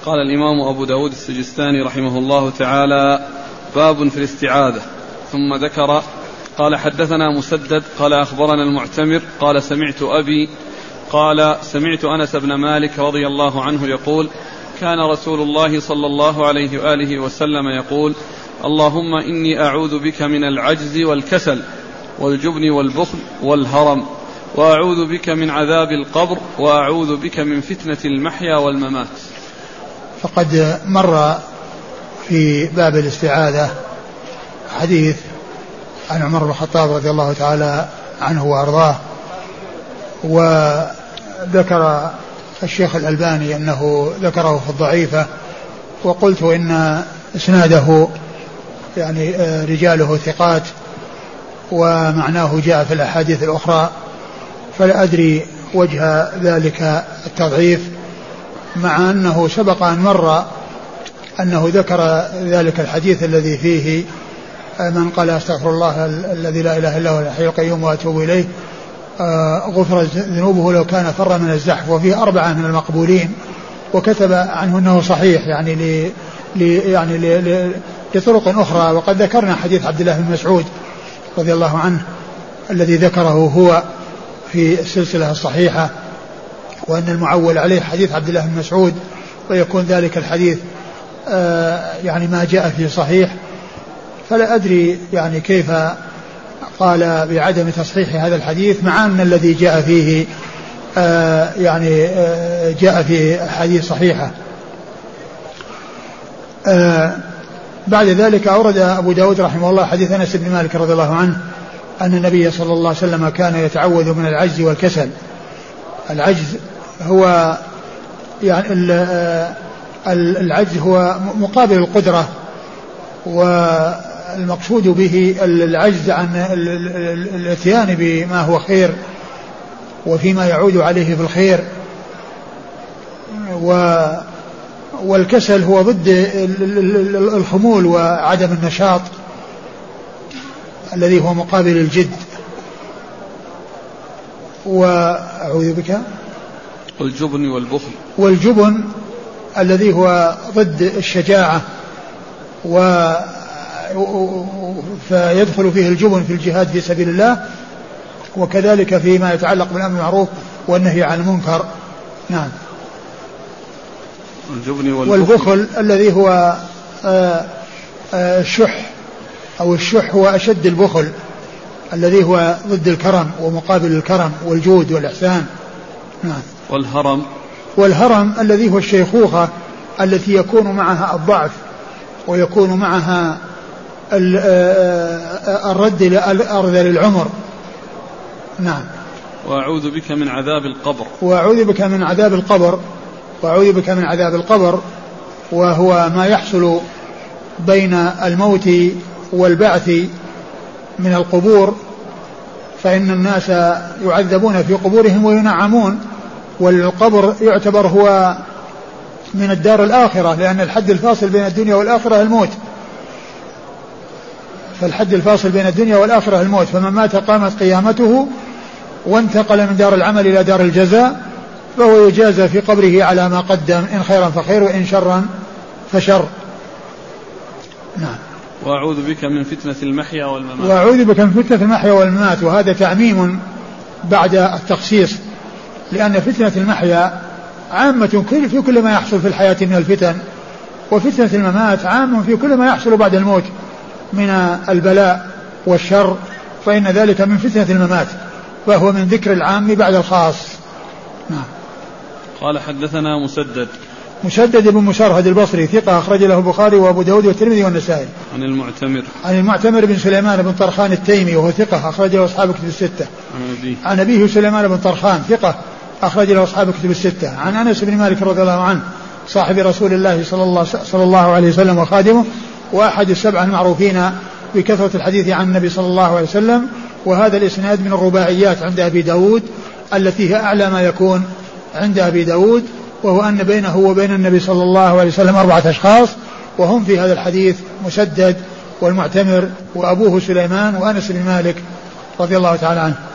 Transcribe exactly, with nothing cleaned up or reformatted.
قال الإمام أبو داود السجستاني رحمه الله تعالى: باب في الاستعاذة. ثم ذكر قال: حدثنا مسدد قال أخبرنا المعتمر قال: سمعت أبي قال: سمعت أنس بن مالك رضي الله عنه يقول: كان رسول الله صلى الله عليه وآله وسلم يقول: اللهم إني أعوذ بك من العجز والكسل والجبن والبخل والهرم، وأعوذ بك من عذاب القبر، وأعوذ بك من فتنة المحيا والممات. فقد مر في باب الاستعاذة حديث عن عمر بن الخطاب رضي الله تعالى عنه وأرضاه، وذكر الشيخ الألباني أنه ذكره في الضعيفة، وقلت إن إسناده يعني رجاله ثقات ومعناه جاء في الأحاديث الأخرى، فلا أدري وجه ذلك التضعيف، مع أنه سبق أن مر أنه ذكر ذلك الحديث الذي فيه من قال استغفر الله الذي لا إله إلا هو الحي القيوم وأتوب إليه غفرت ذنوبه لو كان فر من الزحف، وفيه أربعة من المقبولين، وكتب عنه أنه صحيح يعني ل يعني ل لطرق أخرى. وقد ذكرنا حديث عبد الله بن مسعود رضي الله عنه الذي ذكره هو في السلسلة الصحيحة، وأن المعول عليه حديث عبد الله بن مسعود، ويكون ذلك الحديث آه يعني ما جاء فيه صحيح. فلا أدري يعني كيف قال بعدم تصحيح هذا الحديث، مع أن الذي جاء فيه آه يعني آه جاء في حديث صحيحة. آه بعد ذلك أورد أبو داود رحمه الله حديث أنس بن مالك رضي الله عنه أن النبي صلى الله عليه وسلم كان يتعوذ من العجز والكسل. العجز هو يعني العجز هو مقابل القدرة، والمقصود به العجز عن الاتيان بما هو خير وفيما يعود عليه في الخير، والكسل هو ضد الخمول وعدم النشاط الذي هو مقابل الجد. وأعوذ بك والجبن والبخل، والجبن الذي هو ضد الشجاعة، و فيدخل فيه الجبن في الجهاد في سبيل الله، وكذلك فيما يتعلق بالأمر بالمعروف والنهي عن المنكر. نعم. الجبن والبخل, والبخل الذي هو الشح، أو الشح هو أشد البخل الذي هو ضد الكرم ومقابل الكرم والجود والإحسان. نعم. والهرم، والهرم الذي هو الشيخوخة التي يكون معها الضعف ويكون معها الرد إلى أرذل العمر. نعم. وأعوذ بك من عذاب القبر، وأعوذ بك من عذاب القبر، وأعوذ بك من عذاب القبر، وهو ما يحصل بين الموت والبعث من القبور، فإن الناس يعذبون في قبورهم وينعمون، والقبر يعتبر هو من الدار الآخرة، لأن الحد الفاصل بين الدنيا والآخرة الموت، فالحد الفاصل بين الدنيا والآخرة الموت، فمن مات قامت قيامته وانتقل من دار العمل إلى دار الجزاء، فهو يجازى في قبره على ما قدم، إن خيرا فخير وإن شرا فشر. نعم. وأعوذ بك من فتنة المحيا والممات، وأعوذ بك من فتنة المحيا والممات، وهذا تعميم بعد التخصيص، لأن فتنة المحيا عامة في كل ما يحصل في الحياة من الفتن، وفتنة الممات عام في كل ما يحصل بعد الموت من البلاء والشر، فإن ذلك من فتنة الممات، فهو من ذكر العام بعد الخاص. نعم. قال: حدثنا مسدد مسدد بن مسرهد البصري ثقة أخرج له البخاري وأبو داود والترمذي والنسائي. عن المعتمر عن المعتمر بن سليمان بن طرخان التيمي وهو ثقة أخرج له أصحاب كتب الستة. عن أبيه عن أبيه سليمان بن طرخان ثقة أخرج له أصحاب كتب الستة. عن أنس بن مالك رضي الله عنه صاحب رسول الله صلى الله, صلى الله عليه وسلم وخادمه، وأحد السبعة المعروفين بكثرة الحديث عن النبي صلى الله عليه وسلم. وهذا الإسناد من الرباعيات عند أبي داود التي هي أعلى ما يكون عند أبي داود، وهو أن بينه وبين النبي صلى الله عليه وسلم أربعة أشخاص، وهم في هذا الحديث مسدد والمعتمر وأبوه سليمان وأنس بن مالك رضي الله تعالى عنه.